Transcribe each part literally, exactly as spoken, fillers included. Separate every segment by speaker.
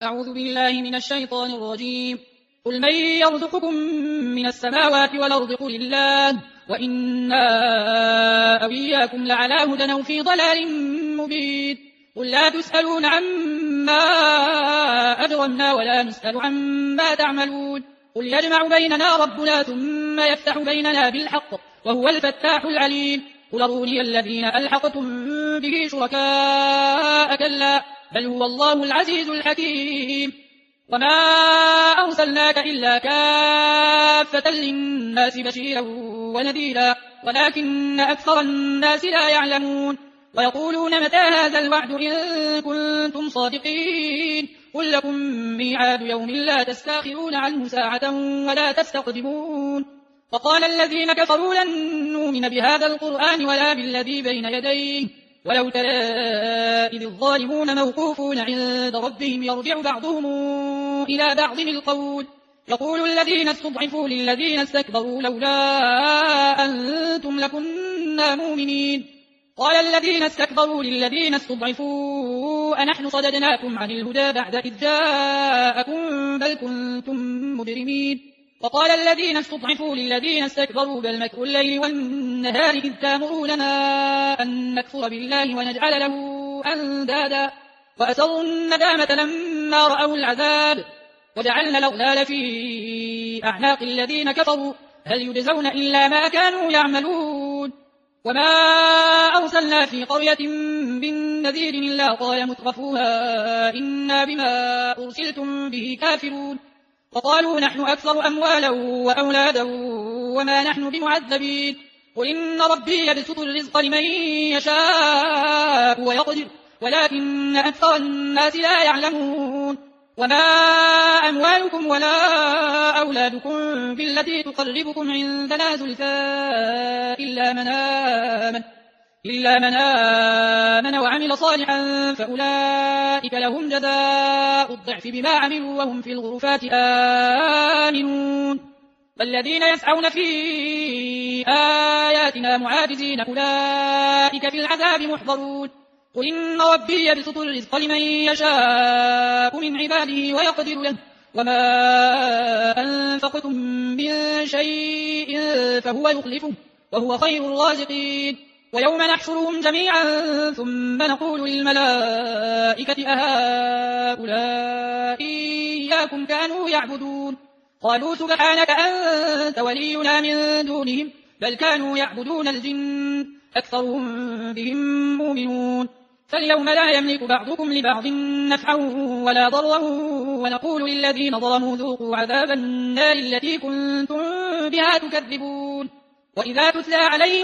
Speaker 1: أعوذ بالله من الشيطان الرجيم. قل من يرزقكم من السماوات والأرض قل الله وإنا أو إياكم لعلى هدى أو في ضلال مبين. قل لا تسألون عما أجرمنا ولا نسأل عما تعملون. قل يجمع بيننا ربنا ثم يفتح بيننا بالحق وهو الفتاح العليم. قل أروني الذين ألحقتم به شركاء كلا بل هو الله العزيز الحكيم. وما أرسلناك إلا كافة للناس بشيرا ونذيرا ولكن أكثر الناس لا يعلمون. ويقولون متى هذا الوعد إن كنتم صادقين. قل لكم ميعاد يوم لا تستأخرون عنه ساعة ولا تستقدمون. وقال الذين كفروا لن نؤمن بهذا القرآن ولا بالذي بين يديه ولو ترى إذ الظالمون موقوفون عند ربهم يرجع بعضهم إلى بعض القول يقول الذين استضعفوا للذين استكبروا لولا أنتم لكنا مؤمنين. قال الذين استكبروا للذين استضعفوا أنحن صددناكم عن الهدى بعد إذ جاءكم بل كنتم مجرمين. وقال الذين استضعفوا للذين استكبروا بل مكر الليل والنهار إذ تأمروننا أن نكفر بالله ونجعل له أندادا وأسروا الندامة لما رأوا العذاب وجعلنا الأغلال في أعناق الذين كفروا هل يجزون إلا ما كانوا يعملون. وما أرسلنا في قرية من نذير إلا قال مترفوها إنا بما أرسلتم به كافرون. وقالوا نحن أكثر أموالا وأولادا وما نحن بمعذبين. قل إن ربي يبسط الرزق لمن يشاء ويقدر ولكن أكثر الناس لا يعلمون. وما أموالكم ولا أولادكم بالتي تقربكم عندنا زلفى إلا من آمن إلا من آمن وعمل صالحا فأولئك لهم جزاء الضعف بما عملوا وهم في الغرفات آمنون. والذين يسعون في آياتنا معاجزين أولئك في العذاب محضرون. قل إن ربي يبسط الرزق لمن يشاء من عباده ويقدر له وما أنفقتم من شيء فهو يخلفه وهو خير الرازقين. ويوم نحشرهم جميعا ثم نقول للملائكة أهؤلاء إياكم كانوا يعبدون قالوا سبحانك أنت ولينا من دونهم بل كانوا يعبدون الجن أكثرهم بهم مؤمنون. فاليوم لا يملك بعضكم لبعض نفعا ولا ضرا ونقول للذين ظلموا ذوقوا عذاب النار التي كنتم بها تكذبون. وإذا تتلى عليهم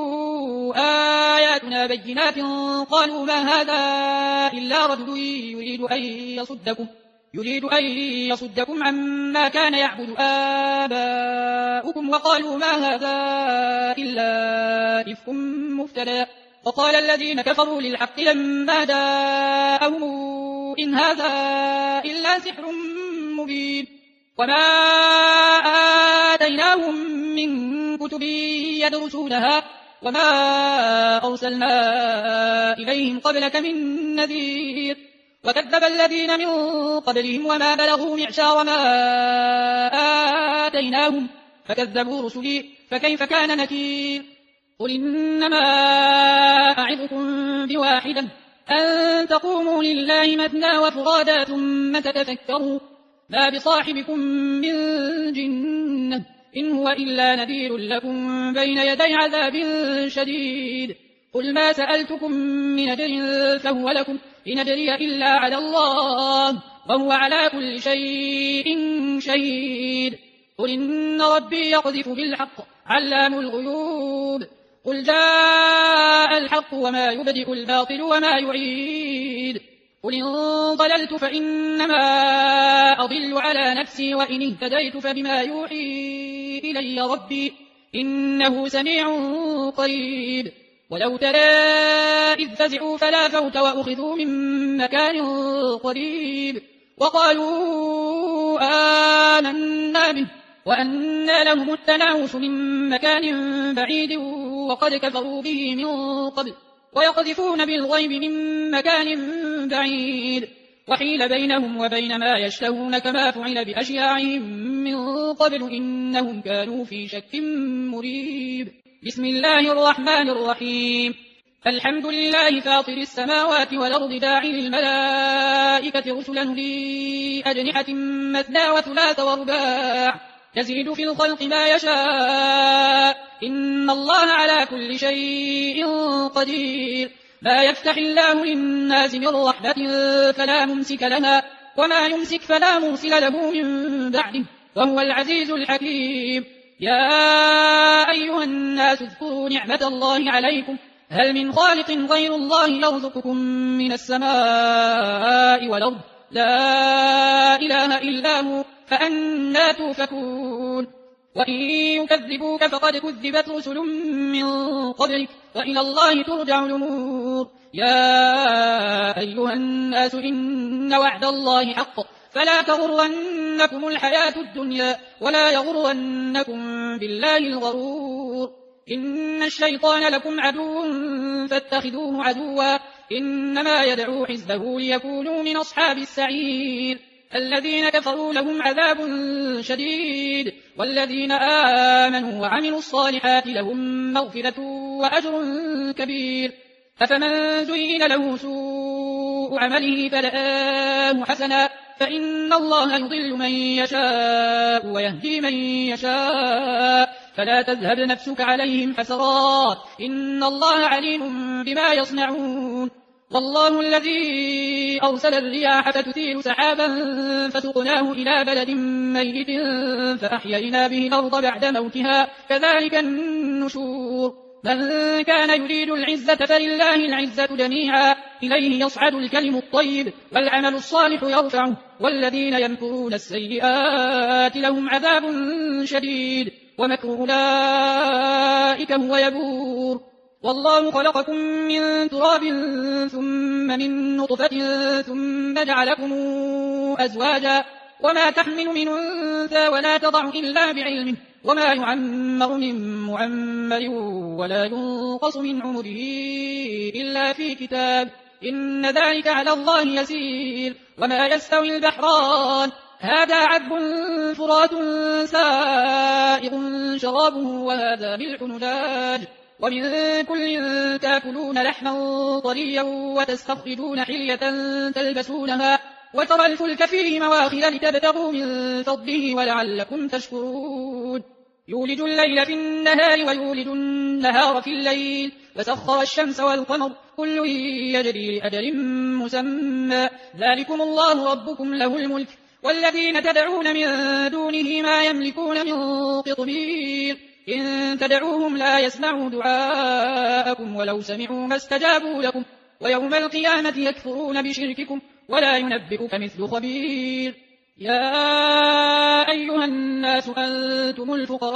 Speaker 1: آياتنا بينات قالوا ما هذا إلا رجل يريد أن يصدكم يريد أن يصدكم عما كان يعبد آباؤكم وقالوا ما هذا إلا إفك مفترى. وقال الذين كفروا للحق لما جاءهم إن هذا إلا سحر مبين. وما آتيناهم من كتب يدرسونها وما أرسلنا إليهم قبلك من نذير. وكذب الذين من قبلهم وما بلغوا معشار ما آتيناهم فكذبوا رسلي فكيف كان نكير. قل إنما أعظكم بواحدة أن تقوموا لله مثنى وفرادا ثم تتفكروا ما بصاحبكم من جنة إن هو إلا نذير لكم بين يدي عذاب شديد. قل ما سألتكم من أجر فهو لكم إن أجري إلا على الله وهو على كل شيء شهيد. قل إن ربي يقذف بالحق علام الغيوب. قل جاء الحق وما يبدئ الباطل وما يعيد. قل إن ضللت فإنما أضل على نفسي وإن اهتديت فبما يوحي إلي ربي إنه سميع قريب. ولو ترى إذ فزعوا فلا فوت وأخذوا من مكان قريب وقالوا آمنا به وأنى لهم التناوش من مكان بعيد وقد كفروا به من قبل ويقذفون بالغيب من مكان بعيد وحيل بينهم وبين ما يشتهون كما فعل بأشياعهم من قبل إنهم كانوا في شك مريب. بسم الله الرحمن الرحيم. الحمد لله فاطر السماوات والأرض داعي الملائكة رسلا لي أجنحة مثنى وثلاث ورباع يزيد في الخلق ما يشاء إن الله على كل شيء قدير. ما يفتح الله للناس من رحمة فلا ممسك لها وما يمسك فلا مرسل له من بعده وهو العزيز الحكيم. يا أيها الناس اذكروا نعمة الله عليكم هل من خالق غير الله يرزقكم من السماء والأرض لا إله إلا هو فأنى توفكون. وإن يكذبوك فقد كذبت رسل من قبلك وإلى الله ترجع الأمور. يا أيها الناس إن وعد الله حق فلا تغرنكم الحياة الدنيا ولا يغرنكم بالله الغرور. إن الشيطان لكم عدو فاتخذوه عدوا إنما يدعو حزبه ليكونوا من أصحاب السعير. الذين كفروا لهم عذاب شديد والذين آمنوا وعملوا الصالحات لهم مغفرة وأجر كبير. أفمن زين له سوء عمله فرآه حسنا فإن الله يضل من يشاء ويهدي من يشاء فلا تذهب نفسك عليهم حسرات إن الله عليم بما يصنعون. والله الذي أرسل الرياح فتثير سحابا فسقناه إلى بلد ميت فأحيينا به الأرض بعد موتها كذلك النشور. من كان يريد العزة فلله العزة جميعا إليه يصعد الكلم الطيب والعمل الصالح يرفعه والذين يمكرون السيئات لهم عذاب شديد ومكر أولئك هو يبور. والله خلقكم من تراب ثم من نطفة ثم جعلكم أزواجا وما تحمل من أنثى ولا تضع إلا بعلمه وما يعمر من معمر ولا ينقص من عمره إلا في كتاب إن ذلك على الله يسير. وما يستوي البحران هذا عذب فرات سائغ شرابه وهذا ملح نجاج ومن كل تأكلون لحما طريا وتستخرجون حلية تلبسونها وترى الفلك فيه مواخر لتبتغوا من فضله ولعلكم تشكرون. يولج الليل في النهار ويولج النهار في الليل وسخر الشمس والقمر كل يجري لأجل مسمى ذلكم الله ربكم له الملك والذين تدعون من دونه ما يملكون من قطمير. إن تدعوهم لا يسمعوا دعاءكم ولو سمعوا ما استجابوا لكم ويوم القيامة يكفرون بشرككم ولا ينبئك مثل خبير. يا أيها الناس أنتم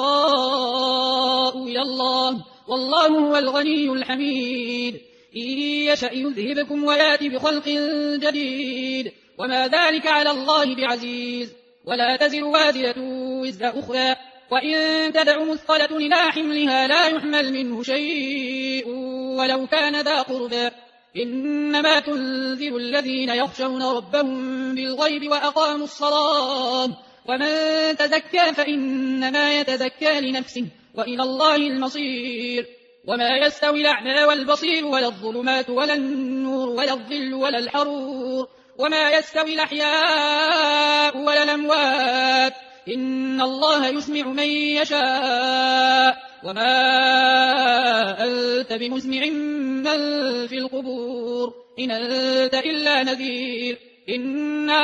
Speaker 1: الفقراء إلى الله والله هو الغني الحميد. إن يشأ يذهبكم ويأتي بخلق جديد وما ذلك على الله بعزيز. ولا تزر وازرة وزر أخرى وإن تدع مثقلة إلى حملها لا يحمل منه شيء ولو كان ذا قربى إنما تنذر الذين يخشون ربهم بالغيب وأقاموا الصلاة ومن تزكى فإنما يتزكى لنفسه وإلى الله المصير. وما يستوي الأعمى والبصير ولا الظلمات ولا النور ولا الظل ولا الحرور وما يستوي الأحياء ولا الأموات إن الله يسمع من يشاء وما أنت بمسمع من في القبور إن أنت إلا نذير. إنا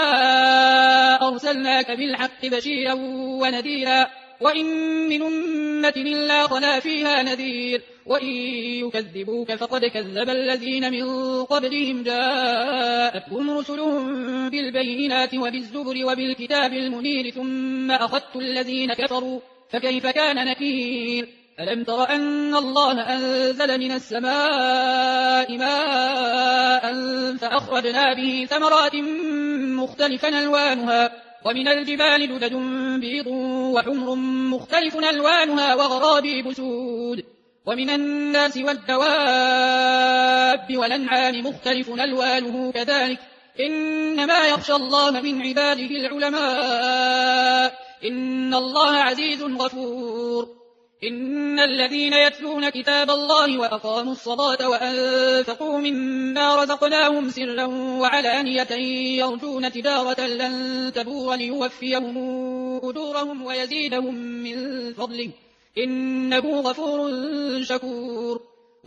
Speaker 1: أرسلناك بالحق بشيرا ونذيرا وإن من أمة إلا خلا فيها نذير وإن يكذبوك فقد كذب الذين من قبلهم جاءتهم رسلهم بالبينات وبالزبر وبالكتاب المنير ثم أخذت الذين كفروا فكيف كان نكير. ألم تر أن الله أنزل من السماء ماء فأخرجنا به ثمرات مختلفا ألوانها ومن الجبال جدد بيض وحمر مختلف ألوانها وغرابيب سود ومن الناس والدواب والأنعام مختلف ألوانه كذلك إنما يخشى الله من عباده العلماء إن الله عزيز غفور إن الذين يتلون كتاب الله وأقاموا الصلاة وأنفقوا مما رزقناهم سرا وعلانية يرجون تجارة لن تبور ليوفيهم أجورهم ويزيدهم من فضله إنه غفور شكور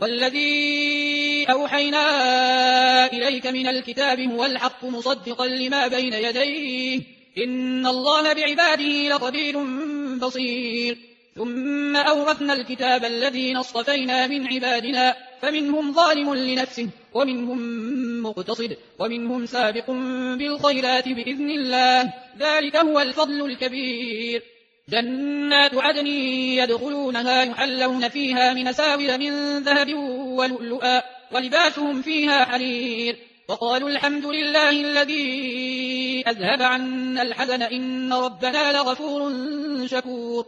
Speaker 1: والذي أوحينا إليك من الكتاب هو الحق مصدقا لما بين يديه إن الله بعباده لخبير بصير ثم أورثنا الكتاب الذين اصطفينا من عبادنا فمنهم ظالم لنفسه ومنهم مقتصد ومنهم سابق بالخيرات بإذن الله ذلك هو الفضل الكبير جنات عدن يدخلونها يحلون فيها من أساور من ذهب ولؤلؤا ولباسهم فيها حرير وقالوا الحمد لله الذي أذهب عنا الحزن إن ربنا لغفور شكور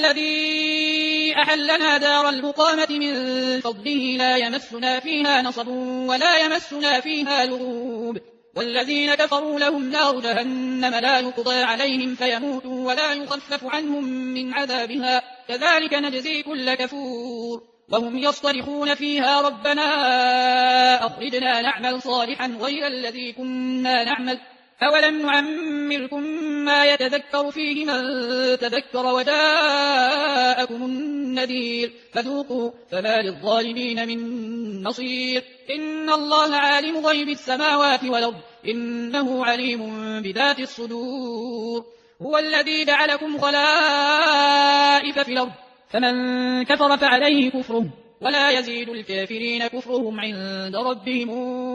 Speaker 1: الذي أحلنا دار المقامة من فضله لا يمسنا فيها نصب ولا يمسنا فيها لغوب والذين كفروا لهم نار جهنم لا يقضى عليهم فيموتوا ولا يخفف عنهم من عذابها كذلك نجزي كل كفور وهم يصطرخون فيها ربنا أخرجنا نعمل صالحا غير الذي كنا نعمل أولم نعمركم ما يتذكر فيه من تذكر وجاءكم النذير فذوقوا فما للظالمين من نصير إن الله عالم غيب السماوات والأرض إنه عليم بذات الصدور هو الذي جعلكم خلائف في الأرض فمن كفر فعليه كفره ولا يزيد الكافرين كفرهم عند ربهم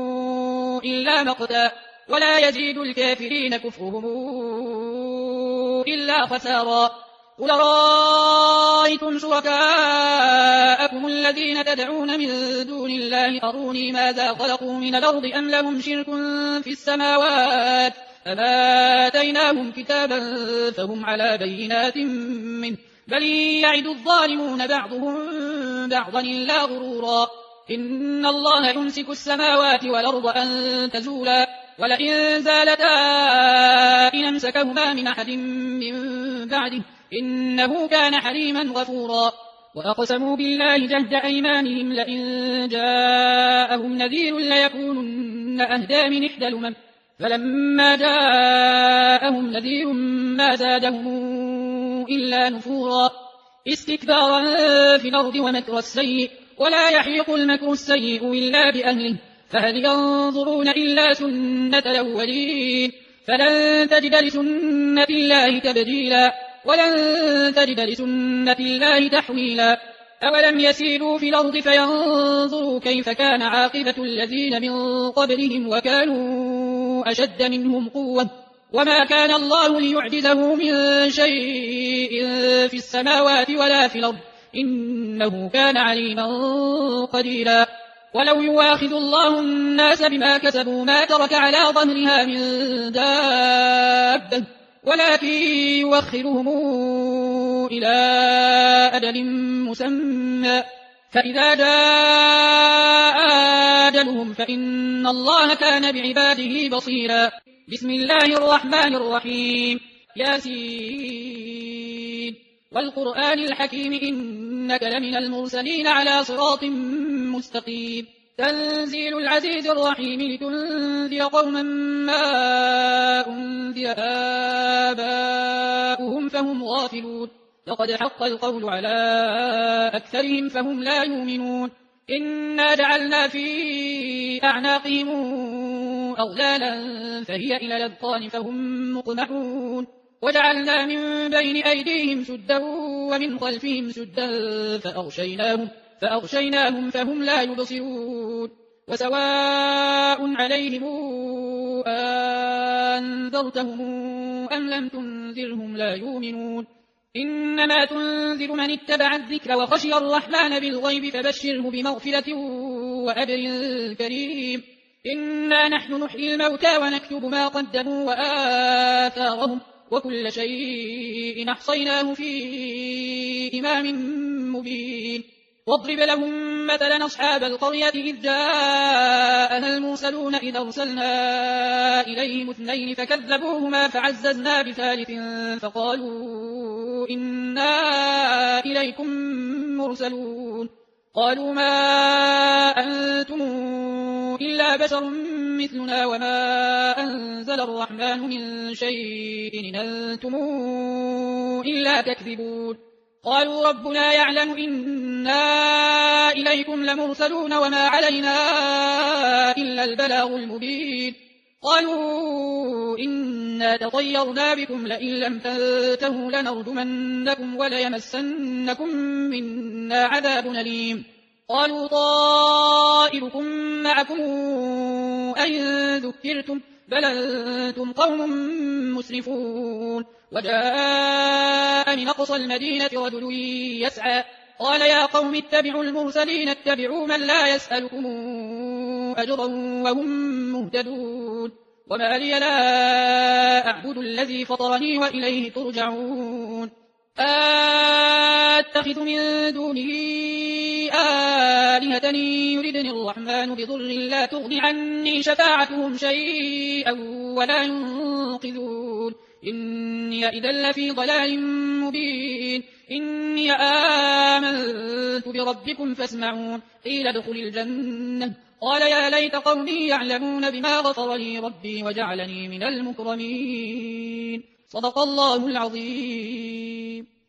Speaker 1: إلا مقتا ولا يزيد الكافرين كفرهم إلا خسارا قل رأيتم شركاءكم الذين تدعون من دون الله أروني ماذا خلقوا من الأرض أم لهم شرك في السماوات أما آتيناهم كتابا فهم على بينات منه بل يعد الظالمون بعضهم بعضا إلا غرورا إن الله يمسك السماوات والأرض أن تزولا ولئن زالتا إن أمسكهما من أحد من بعده إنه كان حليما غفورا وأقسموا بالله جهد أيمانهم لئن جاءهم نذير ليكونن أهدى من إحدى الأمم فلما جاءهم نذير ما زادهم إلا نفورا استكبارا في الأرض ومكر السيء ولا يحيق المكر السيء إلا بأهله فهل ينظرون إلا سنة الأولين فلن تجد لسنة الله تبديلا ولن تجد لسنة الله تحويلا أولم يسيروا في الأرض فينظروا كيف كان عاقبة الذين من قبلهم وكانوا أشد منهم قوة وما كان الله ليعجزه من شيء في السماوات ولا في الأرض إنه كان عليما قديرا ولو يواخذ الله الناس بما كسبوا ما ترك على ظهرها من دابة ولكن يوخرهم إلى أجل مسمى فإذا جاء أجلهم فإن الله كان بعباده بصيرا بسم الله الرحمن الرحيم ياسين والقرآن الحكيم إنك لمن المرسلين على صراط مستقيم تنزيل العزيز الرحيم لتنذر قوما ما أنذر آباؤهم فهم غافلون لقد حق القول على أكثرهم فهم لا يؤمنون إنا جعلنا في أعناقهم أغلالا فهي إلى الأذقان فهم مقمحون وجعلنا من بين أيديهم سدا ومن خلفهم سدا فأغشيناهم, فأغشيناهم فهم لا يبصرون وسواء عليهم أنذرتهم أم لم تنذرهم لا يؤمنون إنما تنذر من اتبع الذكر وخشي الرحمن بالغيب فبشره بمغفرة وأجر كريم إنا نحن نحيي الموتى ونكتب ما قدموا وآثارهم وكل شيء أحصيناه في إمام مبين واضرب لهم مثلا أصحاب القرية إذ جاءها المرسلون إذ أرسلنا إليهم اثنين فكذبوهما فعززنا بثالث فقالوا إنا إليكم مرسلون قالوا ما أنتم إلا بشر مثلنا وما أنزل الرحمن من شيء إن أنتم إلا تكذبون قالوا ربنا يعلم إنا إليكم لمرسلون وما علينا إلا البلاغ المبين قالوا إنا تطيرنا بكم لئن لم تنتهوا لنرجمنكم وليمسنكم منا عذاب أليم قالوا طائركم معكم أئن ذكرتم بل أنتم قوم مسرفون وجاء من أقصى المدينة رجل يسعى قال يا قوم اتبعوا المرسلين اتبعوا من لا يسألكم أجرا وهم مهتدون وما لي لا أعبد الذي فطرني وإليه ترجعون أتخذ من دونه آلهة يردني الرحمن بضر لا تغني عني شفاعتهم شيئا ولا ينقذون إني إذا لفي ضلال مبين إني آمنت بربكم فاسمعون قيل ادخل الجنة قال يا ليت قومي يعلمون بما غفر لي ربي وجعلني من المكرمين صدق الله العظيم.